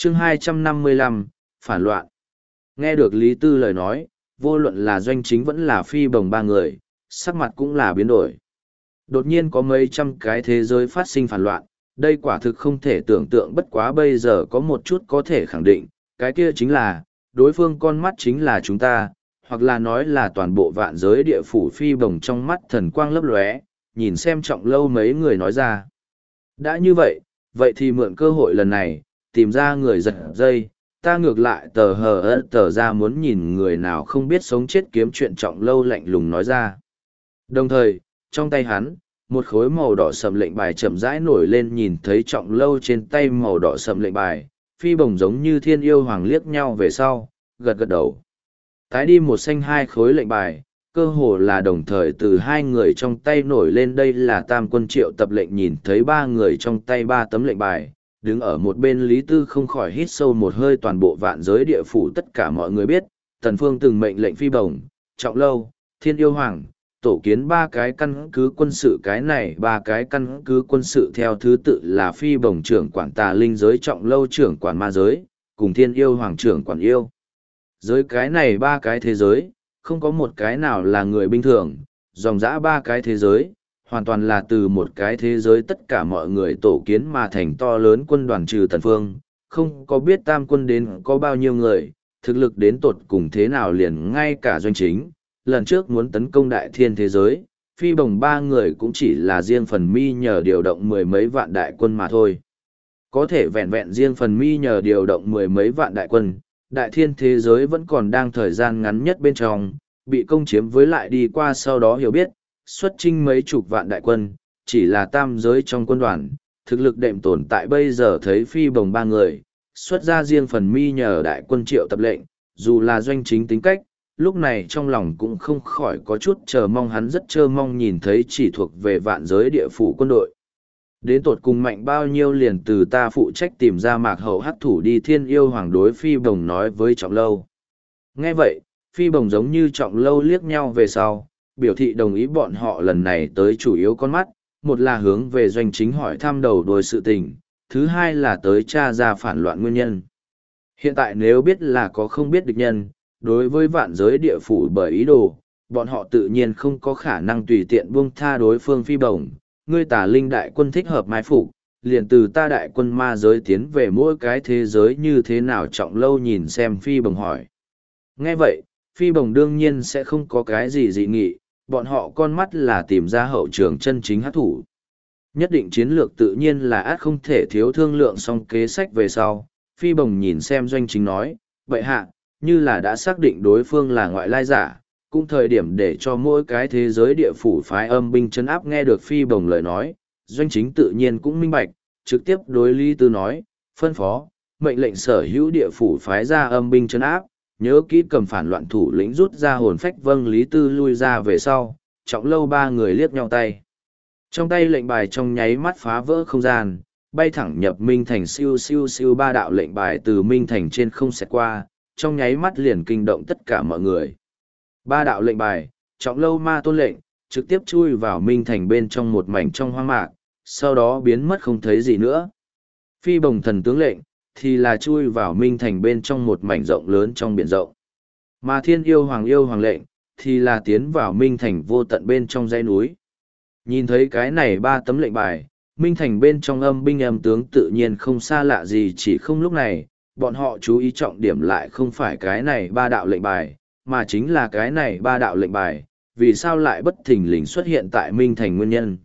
chương 255, phản loạn. Nghe được Lý Tư lời nói, vô luận là Doanh Chính vẫn là Phi Bồng ba người, sắc mặt cũng là biến đổi. Đột nhiên có mấy trăm cái thế giới phát sinh phản loạn, đây quả thực không thể tưởng tượng, bất quá bây giờ có một chút có thể khẳng định, cái kia chính là, đối phương con mắt chính là chúng ta, hoặc là nói là toàn bộ vạn giới địa phủ. Phi Bồng trong mắt thần quang lấp lóe, nhìn xem Trọng Lâu mấy người nói ra. Đã như vậy, vậy thì mượn cơ hội lần này, tìm ra người giật dây, ta ngược lại tờ ra muốn nhìn người nào không biết sống chết kiếm chuyện. Trọng Lâu lạnh lùng nói ra. Đồng thời, trong tay hắn, một khối màu đỏ sầm lệnh bài chậm rãi nổi lên. Nhìn thấy Trọng Lâu trên tay màu đỏ sầm lệnh bài, Phi Bồng giống như thiên yêu hoàng liếc nhau về sau, gật gật đầu. Tái đi một xanh hai khối lệnh bài, cơ hồ là đồng thời từ hai người trong tay nổi lên. Đây là Tam Quân triệu tập lệnh. Nhìn thấy ba người trong tay ba tấm lệnh bài, đứng ở một bên Lý Tư không khỏi hít sâu một hơi. Toàn bộ vạn giới địa phủ tất cả mọi người biết, Tần Phương từng mệnh lệnh Phi Bồng, Trọng Lâu, Thiên Yêu Hoàng, tổ kiến ba cái căn cứ quân sự. Cái này ba cái căn cứ quân sự theo thứ tự là Phi Bồng trưởng quản tà linh giới, Trọng Lâu trưởng quản ma giới, cùng Thiên Yêu Hoàng trưởng quản yêu giới. Cái này ba cái thế giới, không có một cái nào là người bình thường, dòng dã ba cái thế giới, hoàn toàn là từ một cái thế giới tất cả mọi người tổ kiến mà thành to lớn quân đoàn. Trừ Tần Phương, không có biết Tam Quân đến có bao nhiêu người, thực lực đến tột cùng thế nào. Liền ngay cả Doanh Chính, lần trước muốn tấn công đại thiên thế giới, Phi Bồng ba người cũng chỉ là riêng phần mi nhờ điều động mười mấy vạn đại quân mà thôi. Có thể vẹn vẹn riêng phần mi nhờ điều động mười mấy vạn đại quân, đại thiên thế giới vẫn còn đang thời gian ngắn nhất bên trong, bị công chiếm. Với lại đi qua sau đó hiểu biết, xuất chinh mấy chục vạn đại quân, chỉ là tam giới trong quân đoàn, thực lực đệm tồn tại. Bây giờ thấy Phi Bồng ba người, xuất ra riêng phần mi nhờ đại quân triệu tập lệnh, dù là Doanh Chính tính cách, lúc này trong lòng cũng không khỏi có chút chờ mong. Hắn rất chờ mong nhìn thấy chỉ thuộc về vạn giới địa phủ quân đội. Đến tột cùng mạnh bao nhiêu liền từ ta phụ trách tìm ra. Mạc Hậu hắc thủ đi. Thiên Yêu Hoàng đối Phi Bồng nói với Trọng Lâu. Nghe vậy, Phi Bồng giống như Trọng Lâu liếc nhau về sau, biểu thị đồng ý. Bọn họ lần này tới chủ yếu con mắt, một là hướng về Doanh Chính hỏi thăm đầu đuôi sự tình, thứ hai là tới tra ra phản loạn nguyên nhân. Hiện tại nếu biết là có không biết địch nhân, đối với vạn giới địa phủ bởi ý đồ, bọn họ tự nhiên không có khả năng tùy tiện buông tha đối phương. Phi Bồng, ngươi tà linh đại quân thích hợp mai phục, liền từ ta đại quân ma giới tiến về mỗi cái thế giới như thế nào? Trọng Lâu nhìn xem Phi Bồng hỏi. Nghe vậy, Phi Bồng đương nhiên sẽ không có cái gì dị nghị, bọn họ con mắt là tìm ra hậu trường chân chính hắc thủ. Nhất định chiến lược tự nhiên là át không thể thiếu. Thương lượng xong kế sách về sau, Phi Bồng nhìn xem Doanh Chính nói, vậy hạ, như là đã xác định đối phương là ngoại lai giả, cũng thời điểm để cho mỗi cái thế giới địa phủ phái âm binh trấn áp. Nghe được Phi Bồng lời nói, Doanh Chính tự nhiên cũng minh bạch, trực tiếp đối Lý Tư nói, phân phó, mệnh lệnh sở hữu địa phủ phái ra âm binh trấn áp, nhớ kỹ cầm phản loạn thủ lĩnh rút ra hồn phách. Vâng. Lý Tư lui ra về sau, Trọng Lâu ba người liếc nhau tay. Trong tay lệnh bài trong nháy mắt phá vỡ không gian, bay thẳng nhập Minh Thành. Siêu siêu siêu, ba đạo lệnh bài từ Minh Thành trên không xẹt qua, trong nháy mắt liền kinh động tất cả mọi người. Ba đạo lệnh bài, Trọng Lâu ma tôn lệnh, trực tiếp chui vào Minh Thành bên trong một mảnh trong hoang mạc, sau đó biến mất không thấy gì nữa. Phi Bồng thần tướng lệnh, thì là chui vào Minh Thành bên trong một mảnh rộng lớn trong biển rộng. Mà Thiên Yêu Hoàng lệnh, thì là tiến vào Minh Thành vô tận bên trong dãy núi. Nhìn thấy cái này ba tấm lệnh bài, Minh Thành bên trong âm binh âm tướng tự nhiên không xa lạ gì. Chỉ không lúc này, bọn họ chú ý trọng điểm lại không phải cái này ba đạo lệnh bài, mà chính là cái này ba đạo lệnh bài, vì sao lại bất thình lình xuất hiện tại Minh Thành nguyên nhân.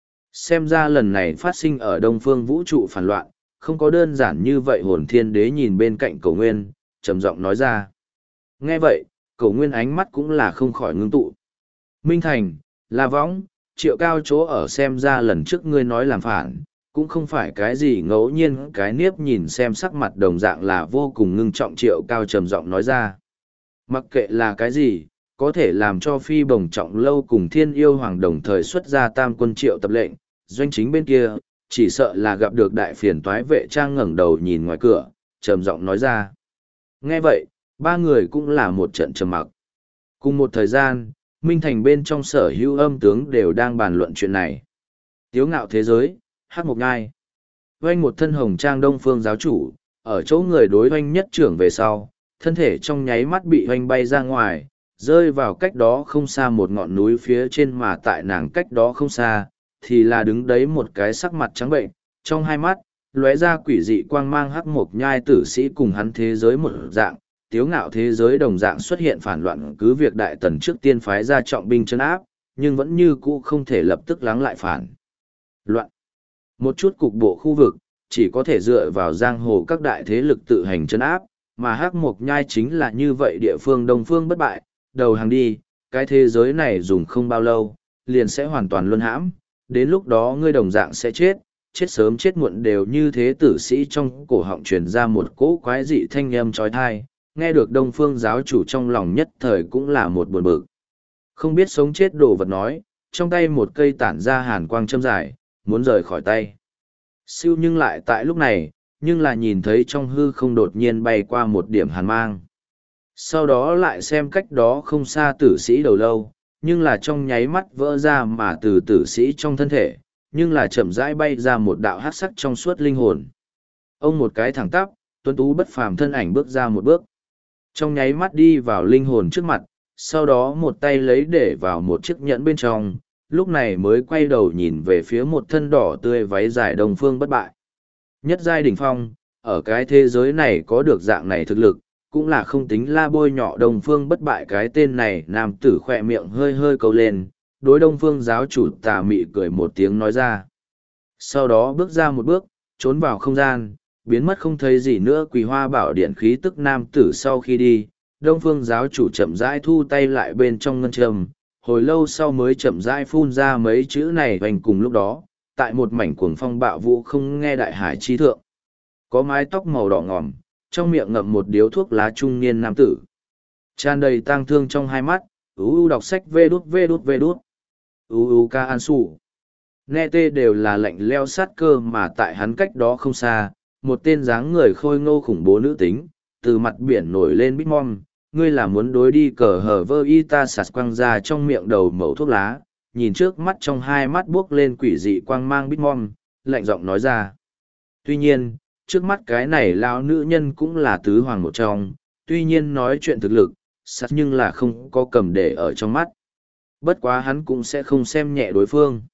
Xem ra lần này phát sinh ở Đông Phương vũ trụ phản loạn, không có đơn giản như vậy. Hồn Thiên Đế nhìn bên cạnh Cổ Nguyên, trầm giọng nói ra. Nghe vậy, Cổ Nguyên ánh mắt cũng là không khỏi ngưng tụ. Minh Thành, La Võng, Triệu Cao chỗ ở, xem ra lần trước ngươi nói làm phản, cũng không phải cái gì ngẫu nhiên. Cái Niếp nhìn xem sắc mặt đồng dạng là vô cùng ngưng trọng. Triệu Cao trầm giọng nói ra. Mặc kệ là cái gì, có thể làm cho Phi Bồng, Trọng Lâu cùng Thiên Yêu Hoàng đồng thời xuất ra Tam Quân triệu tập lệnh, Doanh Chính bên kia, chỉ sợ là gặp được đại phiền toái. Vệ Trang ngẩng đầu nhìn ngoài cửa, trầm giọng nói ra. Nghe vậy, ba người cũng là một trận trầm mặc. Cùng một thời gian, Minh Thành bên trong sở hữu âm tướng đều đang bàn luận chuyện này. Tiếu Ngạo thế giới, Hắc Mộc Ngai. Oanh một thân hồng trang Đông Phương giáo chủ, ở chỗ người đối hoanh nhất trưởng về sau, thân thể trong nháy mắt bị hoanh bay ra ngoài, rơi vào cách đó không xa một ngọn núi phía trên, mà tại nàng cách đó không xa, thì là đứng đấy một cái sắc mặt trắng bệnh, trong hai mắt, lóe ra quỷ dị quang mang hắc mộc nhai tử sĩ cùng hắn thế giới một dạng, tiếu ngạo thế giới đồng dạng xuất hiện phản loạn, cứ việc đại tần trước tiên phái ra trọng binh chân áp, nhưng vẫn như cũ không thể lập tức lắng lại phản loạn. Một chút cục bộ khu vực, chỉ có thể dựa vào giang hồ các đại thế lực tự hành chân áp, mà hắc mộc nhai chính là như vậy địa phương đông phương bất bại, đầu hàng đi, cái thế giới này dùng không bao lâu, liền sẽ hoàn toàn luân hãm, đến lúc đó ngươi đồng dạng sẽ chết, chết sớm chết muộn đều như thế. Tử sĩ trong cổ họng truyền ra một cỗ quái dị thanh âm trói thai, nghe được đông phương giáo chủ trong lòng nhất thời cũng là một buồn bực. Không biết sống chết đồ vật nói, trong tay một cây tản ra hàn quang châm dài, muốn rời khỏi tay. Siêu nhưng lại tại lúc này, nhưng là nhìn thấy trong hư không đột nhiên bay qua một điểm hàn mang. Sau đó lại xem cách đó không xa tử sĩ đầu lâu, nhưng là trong nháy mắt vỡ ra, mà từ tử sĩ trong thân thể, nhưng là chậm rãi bay ra một đạo hắc sắc trong suốt linh hồn. Ông một cái thẳng tắp, tuấn tú bất phàm thân ảnh bước ra một bước. Trong nháy mắt đi vào linh hồn trước mặt, sau đó một tay lấy để vào một chiếc nhẫn bên trong, lúc này mới quay đầu nhìn về phía một thân đỏ tươi váy dài đồng phương bất bại. Nhất giai đỉnh phong, ở cái thế giới này có được dạng này thực lực, cũng là không tính la bôi nhọ đồng phương bất bại. Cái tên này nam tử khỏe miệng hơi hơi cầu lên, đối đông phương giáo chủ tà mị cười một tiếng nói ra. Sau đó bước ra một bước, trốn vào không gian, biến mất không thấy gì nữa. Quỳ hoa bảo điện khí tức nam tử sau khi đi, đông phương giáo chủ chậm rãi thu tay lại bên trong ngân trầm, hồi lâu sau mới chậm rãi phun ra mấy chữ này. Hoành cùng lúc đó, tại một mảnh cuồng phong bạo vũ không nghe đại hải chi thượng, có mái tóc màu đỏ ngòm, trong miệng ngậm một điếu thuốc lá trung niên nam tử, tràn đầy tang thương trong hai mắt, đọc sách vê đút ca an sủ. Nghe tê đều là lạnh leo sát cơ, mà tại hắn cách đó không xa, một tên dáng người khôi ngô khủng bố nữ tính, từ mặt biển nổi lên bít mom, ngươi là muốn đối đi cờ hờ vơ y ta sạt quăng ra trong miệng đầu mẩu thuốc lá, nhìn trước mắt trong hai mắt buốc lên quỷ dị quang mang bít mom, lạnh giọng nói ra. Tuy nhiên, trước mắt cái này lão nữ nhân cũng là tứ hoàng một trong, tuy nhiên nói chuyện thực lực, sạt nhưng là không có cầm để ở trong mắt. Bất quá hắn cũng sẽ không xem nhẹ đối phương.